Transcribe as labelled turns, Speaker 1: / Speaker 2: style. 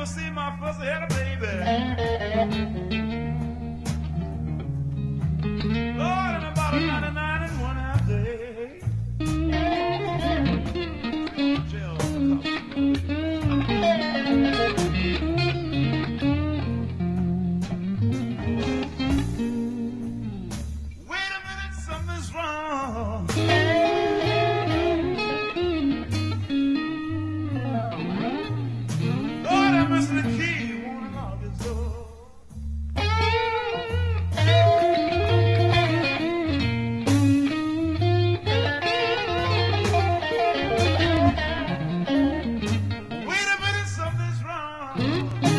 Speaker 1: remember seeing my first had a baby. Lord, in about a 99 and one half day. Jail. Wait a minute, something's wrong. Lord, I'm missing the key. Wanna lock his door. Wait a minute, something's wrong.